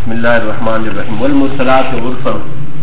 بسم الله الرحمن الرحيم والمرسلات غرفا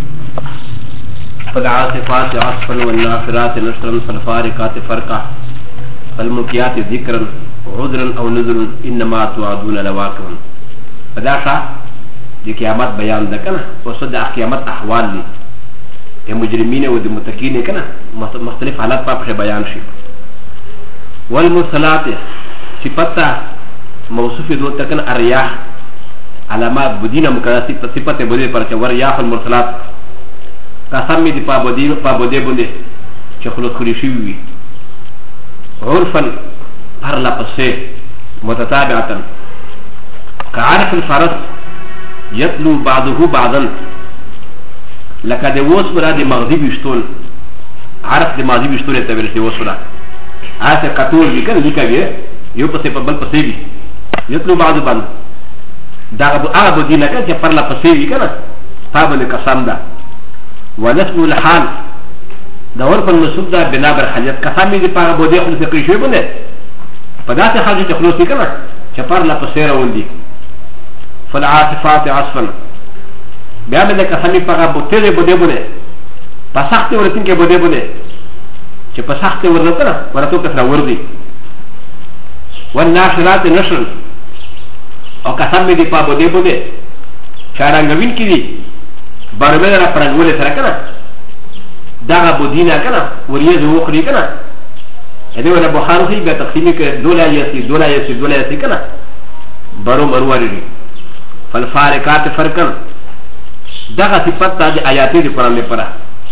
فالعاصفات عصفا والنافرات نشرا فالفارقات فرقا فالملقيات ذكرا عذرا او نذرا انما توعدون لواقع فداشا دي قيامات بيان ده كنا وصدق قيامات احوال لي المجرمين والمتقين كنا مختلف حالات بقى بيان شي والمرسلات صفتا موصوف دو تكن الرياح علامات بدينا مكراسي صفات بدي پر ورياح المرسلات قسم دي پا بدي بندي چخلو خريشي وي عرفا پر لا پسه متتابعه كعرف الفرس يتلو بعضه بعضا لك دي وصولا دي مغزي بيشتول عرف دي مغزي بيشتول يتبرش دي وصولا عرف كتول بيكن لكا بيه يو پسه بل پسه بي يتلو بعضه بعضا دا ابو دينا كان پر لا پسه بي كنا فابل قسم دا ونسبه الحال دا ورفا المسوب دا بنابر حاجات قسم دي پا ابو دي خلص قريشوي بنده فدات حاجة تخلصي كنا چپر لا پسه روندي فالعاصفات عصفا بيعمل لك قسمي پا ابو تيزي بوده بنده پا سخت ورتين کے بوده بنده چه پا سخت ورنتنا ورتو کسرا وردي والناشرات نشر او قسم دي پا بوده بنده چارانگوين کی دي برمه را پرنگوله سره کنا داغا بودینا کنا وریز وخری کنا ادو ولا بخارو هی بیا تقسیمی که دولا یسی کنا برو مرواری دی فالفارقات فرقن داغا صفت تا دی آیاتی دی قرآن لپرا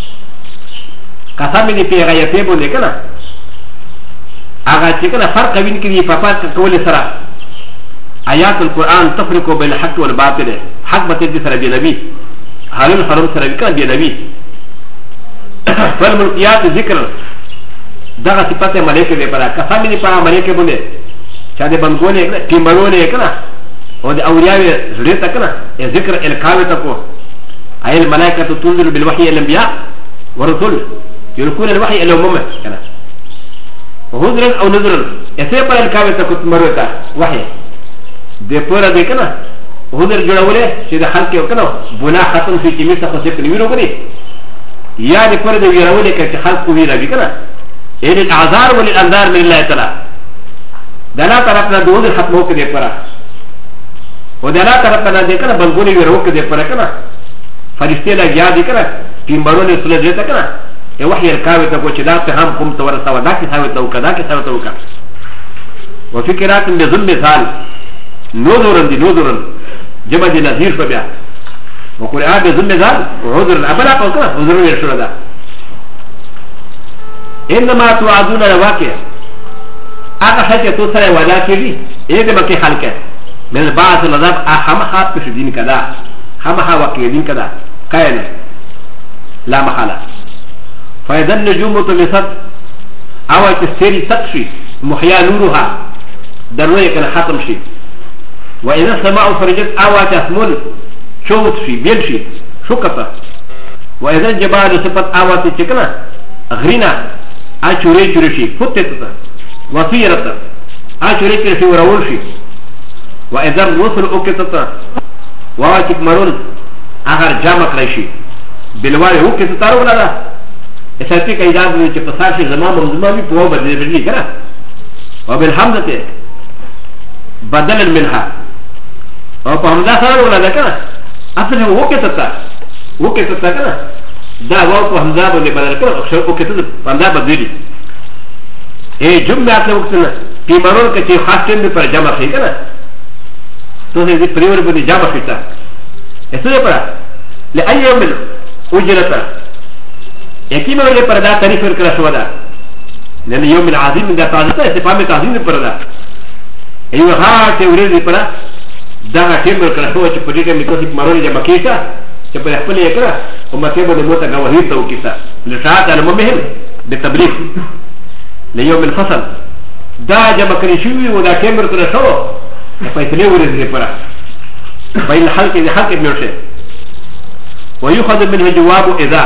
قسمی دی پی آیاتی بونده کنا آغا چی کنا فرق وین که دی پاپات کولی سره آیات القرآن تفرقو بین الحق والباطل حق بطل دی سره بی نبی حالون حرم سره بکن بی نبی فالملقیات ذکر دغه صفت ملائکه دی پرا قسم دی پرا ملائکه بونه چا دی بنگونه کیمبرونه کنا او دی اولیاء زړه کنا ذکر الکاوه تکو اي الملائکه تنزل بالوحي الانبیاء ورسول يلقون الوحي الى الامم کنا وهذرا او نذرا اسه پر الکاوه تکو مروتا وحي دی پورا دی کنا هذر جوړولې چې د خلک یو کنه بنا ختم شي چې میسه خو څه نیولو غري یا د پر د ویرولې کې خلک ویرا وی کنه ان الاعذار والانذار من الله تعالی دلا طرف نه دوه ختمو کې دی پره او دلا طرف نه دی کنه بلګونی ویرو کې دی پره کنه فرشتي لا یا دی کنه کیمبرونه سره دی کنه ای وحی الکاوه ته کو چې دا ته هم کوم تور سوا دا کې ثابت او کدا کې ثابت وکړه وفکرات بظلم مثال نذرن دي نذرن جمع دي نذير فبيع وقرآن بظلم ذال وعذر أبلا قوكنا عذر يرشو لدى إنما توعدون لواقع أغا حاجة توصل ولا كذي إيه دي مكي حلقة من البعض النظام أحمها تشدين كذا حمها وكيدين كذا كاين لا محالة فإذا النجوم تلصت أو تستيري تقشي محيا نورها دروية كان حطم شي وإذا السماء فرجت آوات أثمون شوت شي بيل شي شكتا وإذا الجبال سبت آوات تكنا غرينا آشوري شوري شي فتتا وصيرتا آشوري شي ورول شي وإذا الرسل أكتتا وآتك مرون آخر جامع ريشي بالوالي أكتتا رولا دا إساتيك إذا بني تفساشي زمان وزمامي فهو بدل بجي كنا وبالحمدة بدل منها او په همدا سره ولا ده کنه اصل هو وکړه کنه دا واو په همدا باندې بدل کړو او وکړه په همدا بدلی اے جمعه ته وکړه پیمرون کې چې خاص ټیم پر جمع شي کنه ته دې پریور باندې جمع شي تا اسه لپاره لأي يوم اجرتا یقینا له پر دا تعریف ورکړه شو دا لأن يوم العظيم دا تاسو ته په تعظیم پر دا ایو ها ته ورې پر دا ټیم ورکړه هو چې په دې کې کوم مرونه جمع کیسه چې په خپل یې کړه او مته به موته غوهیر ته وکیسه لشاعت المهم بالتبلیغ ليوم الفصل دا جمع کړی شو او دا ټیم ورکړه شو په دې ورې لپاره بین الحلق دې حق ابن شيء ويؤخذ منه جواب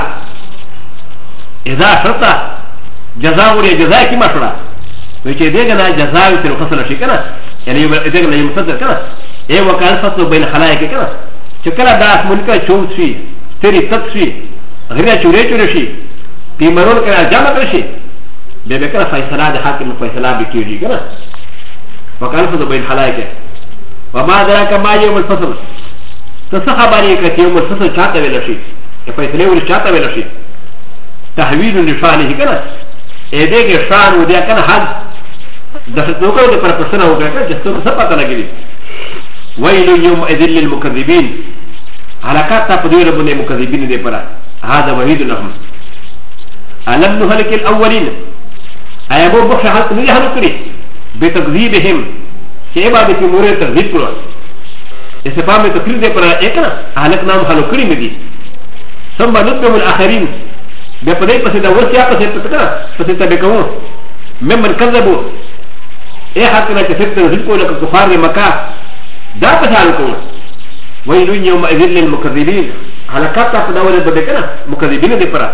اذا شرط جزاء وري جزاء کی مشورہ وچې دې نه جزاء تر فصل شي کنه يعني اذا لم يمتصر كنا ايه وكان فصل بين خلائق كنا شكرا داس ملكا شوف شي تري تطشي غير شوري شوري في مرور كان جامع شي بكره فيصله د حاكم فيصله بكيجي كده وقال فضل بين حلايك وما ذاك ما يوم الفصل تصحباني كيوم الفصل شاطه ولا شيء فيصله ولا شاطه ولا شيء تحويل لشانه كده ايديك شان ودي كان حد دفتوكو د پر پرسنه وکړه چې څه پته لګیږي ويل يوم اذل للمكذبين على كاتا قدير من المكذبين دي پرا هذا وحيد لهم ألم نهلك الأولين أيابو بخش حالك نجي حالك كري بتكذيبهم شيبا بتموري تكذيب كرو استفام بتكذيب دي پرا ايكنا حالك نام حالك كري مدي ثم نتبهم الآخرين بپدي پسيدا ورسيا پسيدا پسيدا بكوون ممن كذبوا ايه حالكنا كسيدا تكذيب كرو لك كفار مكة دا پسالو كرو ويل يوم اذل للمكذبين على كاتا قداول البدكنا مكذبين دي پرا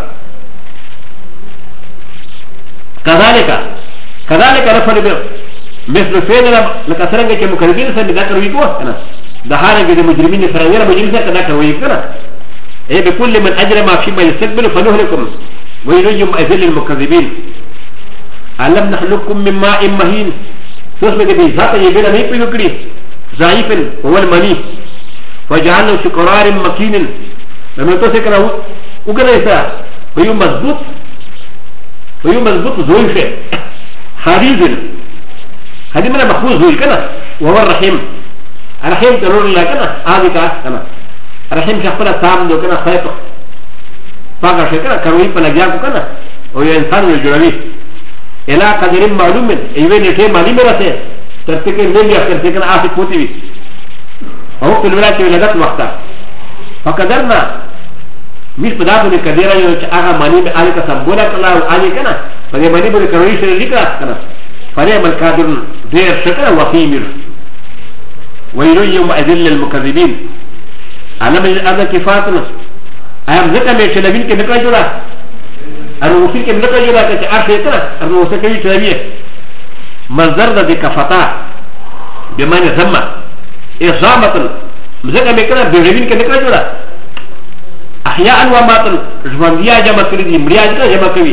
كذلك رفض مثل فعل لكثرة كمكذبين سمداك رويكوه أنا دهارا جد مجرمين سرعيرا مجرمين كذاك رويكنا إيه بكل من أجرم فيما يستقبل فنهلكم وينجم أذل المكذبين ألم نخلقكم من ماء مهين تصبح بذات يبين ميب يكري ضعيف هو المني وجعلنا في قرار مكين لما تسكره وقرأ ويوم مضبوط ويوم مضبوط زوي شيء حريزل هذه من مخوز زوي كنا وهو الرحيم الرحيم تنور الله كنا هذه كنا الرحيم شخصنا تام دو كنا خيط فاقر شيء كنا كروي بنجاكو كنا وهو إنسان الجرمي إلى قدر معلوم إيوه نتيه معلوم رسي ترتكي نبيا ترتكي آسك موتيوي وهو كل ولاية ولدت وقتا فقدرنا مش بدابو دي كديرا يو چه آغا ماني بي آلي کا سمبولا کلا و آلي کنا فدي ماني بو دي كروي شر لکرا کنا فدي عمل قادر دير شكرا وفيمر ويلو يوم أذل للمكذبين علم الأرض كفاتنا أيام ذكا مي چلوين کے نکلا جوڑا الروسين کے نکلا جوڑا کہ عرشي کنا الروسين کے چلوية مصدر دا دي كفتا بمعنى زمّا إصامة ذكا مي کنا بيروين کے نکلا جوڑا احياء وماتن ژوندیا جمع کړی دي مړیا جمع کوي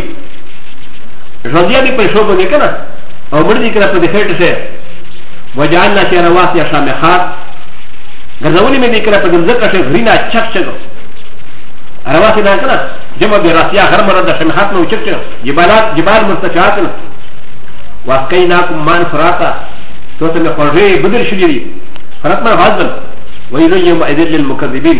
ژوندیا دې په شوبه کې کنه او مړ دي کړه په دې خېټه شه وجعلنا شرواسي شامخات غزونی مې دې کړه په دې ځکه شه غرینا چک چک رواسي نه کنه جمع دې راسیا هر مرده شامخات نو چک چک جبال مرتفعات واسقيناكم مان فراتا تو ته خورې بدل شې دي فراتما غازل ويل يوم اذل للمكذبين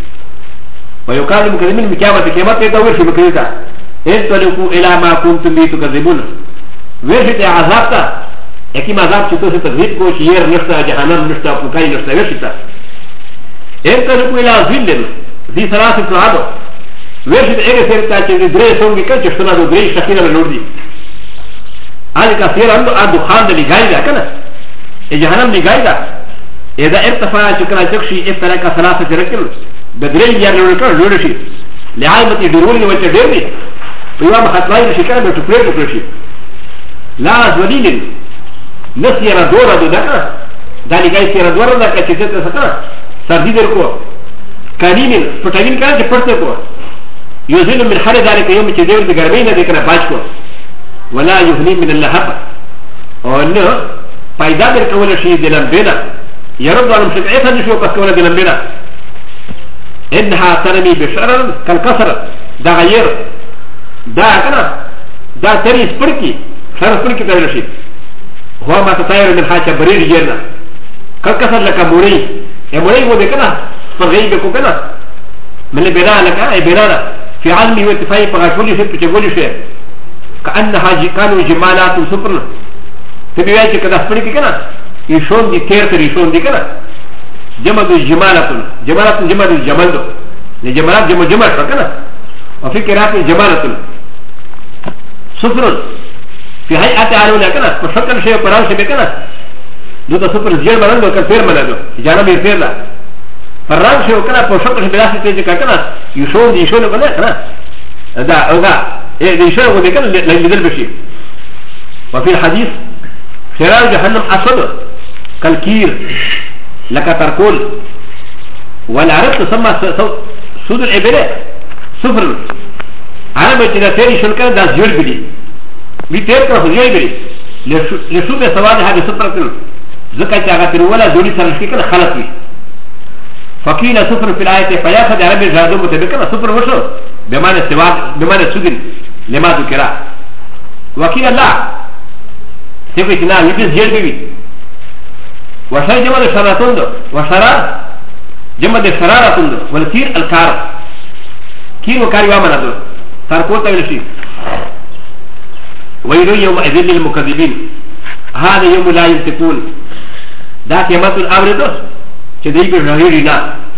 ويقال المكذبين بكامة كلمات يدور في مكريتا انطلقوا الى ما كنتم به تكذبون ويرشد عذابتا اكيم عذاب چطور تكذيب کو شير نشتا جهنم نشتا فكاي نشتا ويرشد انطلقوا الى ظل ذي ثلاثة عدو ويرشد ايه سيرتا چه دري سونگي كن چشتنا دو دري شخينا بلور دي هذه كثير عنده دخان ده لغاية ده كنا جهنم لغاية ده اذا ارتفع چكنا چكشي افترق ثلاثة ركل بدرين يا لوركا لورشي لعالمتي دروني وتدري ويوم خطلاي شكرا بتفرد فرشي لا زولين نسي ردورا دودا دالي جاي سير دورا دا كتشيت سكا سردي دركو كانين فتاين كان جبرتكو يوزين من حال ذلك يوم تدير دغرمين ذكر باشكو ولا يهني من اللهب وانه فايدا دركو ولا شيء دلمبنا يرد على مشكعتها نشوف بس ولا دلمبنا إنها ترمي بشرر كالكسر دا غير دا كنا دا تري سبركي شرر سبركي تري هو ما تطير من حاجة برير جيرنا كالكسر لك موري يا موري هو بكنا فغيب بكو كنا من البراء لك براء في علمي واتفاقي فغاشولي سبت تقولي شيء كأنها كانوا جمالات سفرنا تبيواتي كده سبركي كنا يشون دي تير تري يشون دي كنا جمع جمالات جمالات جمع الجمال دو لجمالات جمع جمال فكنا وفي قراءة جمالات سفر في هيئة عالونا كنا فشكل شيء قرآن شيء كنا دو تا سفر زير ملان دو كالفير ملان دو جانا بيرفير لا فران شيء كنا فشكل شيء بلاسي تيجي كنا يشون دي يشون كنا كنا دا يشون ودي كنا لنجدل بشي وفي الحديث شرار جهنم أسود كالكير لك تركول والعرب تسمى سود العبره صفر عرب چې دا تیری شل کړه دا زیړ بلی وی تیر کړه خو زیړ بلی لشو به سوال هغه صفر کړ ځکه چې هغه تر ولا جوړی سره شي کنه خلق وي فقيل صفر في الايه فياخذ عرب الجازم متبقى صفر وشو بمعنى سواد بمعنى سود لما ذكر وكيل الله سيكون كنا يجلس زيړ بلی وشر جمع الشراتون دو وشرار جمع الشرارتون دو والكير الكار كير وكار يوامنا دو تركوتا ولشي ويلو يوم أذل للمكذبين هذا يوم لا ينتقون دا كيمات الأمر دو چه دي بشغيرنا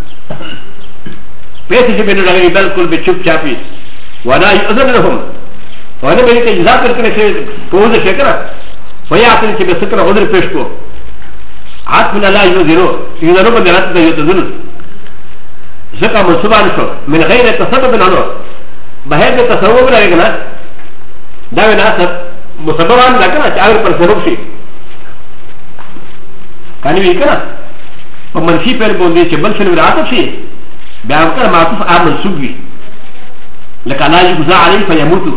پیسے سے بین رغیری بالکل بے چپ چاپی ولا يؤذن لهم وانا بے اجزاء کرنے سے پوز شکر ويعطن چه بسکر عذر پیش کو عطف من الله ينذرو ينذرو من رات يتذل زكا منصوبان شو من غير تسبب عنه بهذا التصوب لا يغنى دا ناس مسببان لكن اغير پر سبب شي كان يكنا ومنفي پر بوندي چه بل شنو عاطف شي بیا کر معطوف ا منصوب وي لكن لا يجزى عليه فيموت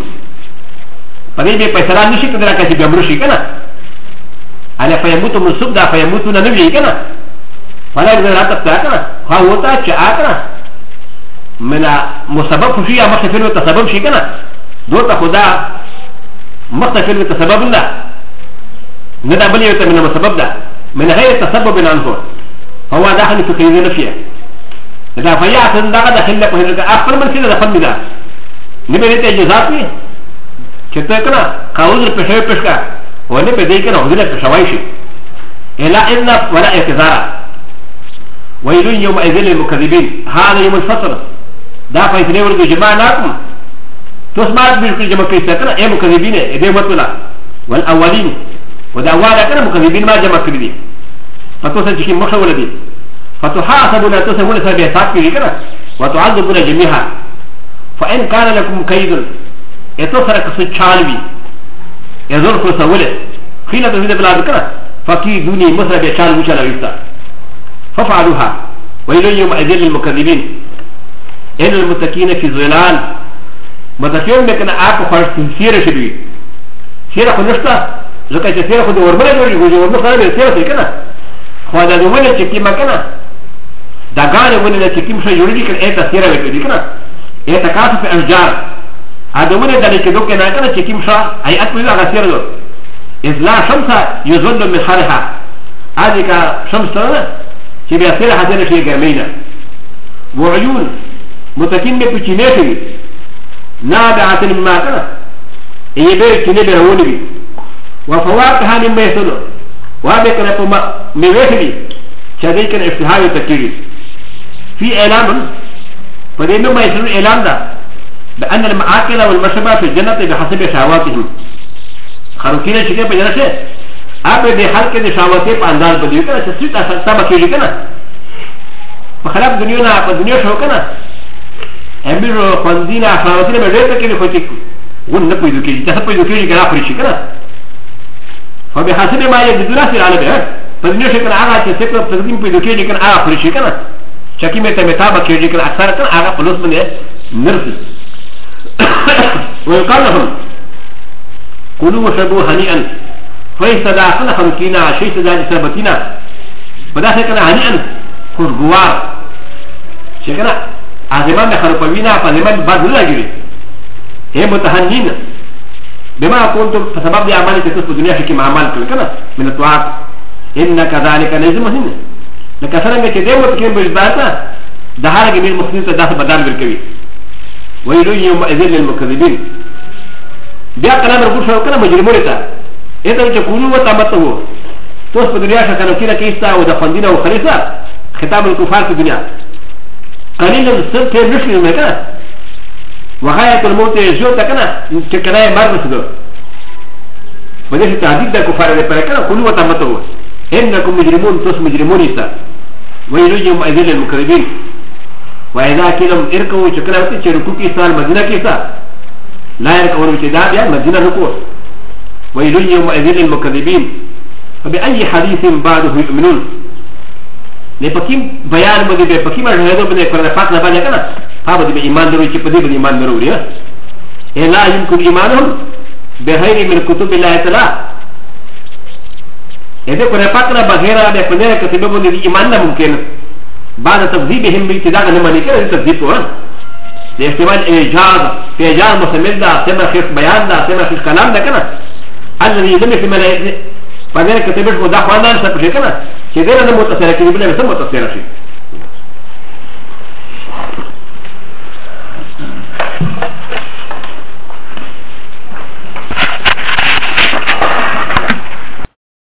پدې به پیسې نشي کړه چې بمر شي کنه على فيموت منصوب دا فيموتون نبي كنا فلا يقدر لا تفتاكنا هو تا شاكنا من مسبب شيء مختلف وتسبب شيء كنا دوتا خدا مختلف وتسبب لا ندى بلي من المسبب ده من غير تسبب عنه هو داخل في قيد نفيه اذا فيات داخل داخل لك اخر من كده دخل ده نبي تجزاتي كتكنا قاوز البشر بشكا ولي بديك نوزل بشوايشي إلا إن ولا اعتذار ويل يوم إذن للمكذبين هذا يوم الفصل دا فايتني ورد جماعناكم تسمعت بشكل جمع كيستكنا اي مكذبين ايدي مطلع والأولين ودا أولا كان مكذبين ما جمع كذبين فتوسن جكي مخشى ولدي فتحاسبنا تسمون سبيسات في ذكرى وتعذبون جميعا فإن كان لكم كيد اتوسرك سچالوي يزور كوسولة خيلة تزيد بلا ذكرى فكيدوني مصر بيشال وشال ويستا ففعلوها ويل يوم أذل للمكذبين إن المتكين في ظلال متكين بكنا آكو خرج سيرة شدوي سيرة خنشتا زكاة سيرة خد ورمنا جوري ورمنا خلال سيرة سيكنا خوانا دومنا چكي مكنا داغان وننا چكي مشا يوري كن ايتا سيرة وكذي كنا ايتا كاسو في أشجار ادومنا داني كدو كنا كنا چكي مشا اي اتمنى اغا سيرة دو إذ لا شمس يظل من خارها هذه كشمس ترى كي بيصير حسنا شيء جميلة وعيون متكين بتشينيتي نابعة مما كان يبيع تشيني بروني وفواكه مما يسلو وابكنا ميوهلي شديك الافتهار التكيري في إعلام فدينما ما يسلو إعلام ده بأن المعاقل والمشبه في الجنة بحسب شهواتهم خروكينا شكل بجنة أبدا دي حال كده شهواتي بأنداز بديو كنا تسويت أسلطة كيري كنا فخلاف دنيونا فالدنيا شو كنا أميرو خواندينا شهواتينا بجنة كده خوتيك ون نكو يدو كيري تسبو يدو كيري كنا فريشي كنا فبحسب ما يجدونا في العالم فالدنيا شكنا آغا تسيكنا تقديم بيدو كيري كنا آغا فريشي كنا شكي ميتا متابا كيري كنا أكثر كنا آغا فلوس من نرسل ويقال لهم كلوا وشربوا هنيئا فيصدع كنا خمكينا شيء صدع سبتنا فدا كنا هنيئا خرجوار شكنا عزمان خرفوينا فزمان بعد لا يجري هي متهنين بما كنتم فسبب لأعمال تكسب الدنيا شكي مع عمال كنا من الطاعات إن كذلك نجزمهن لكسرنا كديم وتكلم بالذات دهار جميل مسلمين تداس بدال بالكبير ويلو يوم إذن للمكذبين بیا کلام رکو شو کنه مجرمونه تا اته چې کولو وتا متو توس په دنیا شکه نو کله کیستا او د فندینه او خلیصه خطاب الكفار في الدنيا قليل السر ته نشي نه کنه وغايه الموت جو تا کنه چې کله مرګ شو بده چې تعذيب د کفار له پر کنه کولو وتا متو انکم مجرمون توس مجرمون ایسا ويلو يوم اذل للمكذبين واذا كلم اركوا چې کله چې رکو کیستا مدینه کیستا لا يركبون ابتداء مدينة ركوع ويل يوم إذن المكذبين فبأي حديث بعده يؤمنون نه پکیم بیان باندې به پکیم راځو باندې قرآن پاک نه باندې کنه هغه باندې ایمان درو چې په دې باندې ایمان درو لري لا يمكن ایمانهم بغیر من کتب الله تعالی اذا قرآن پاک نه بغیر د پنځه کتابو باندې ایمان نه ممکن بعد تکذیبهم بابتداء نه معنی کوي تکذیب وان د احتمال ايجاز في ايجاز مسمى ده سمع خير بيان ده سمع خير كلام ده كده الذي لم في ملائكه فذلك كتبت مدخلا سبشكنا كده انا متصل كده بلا بس متصل شيء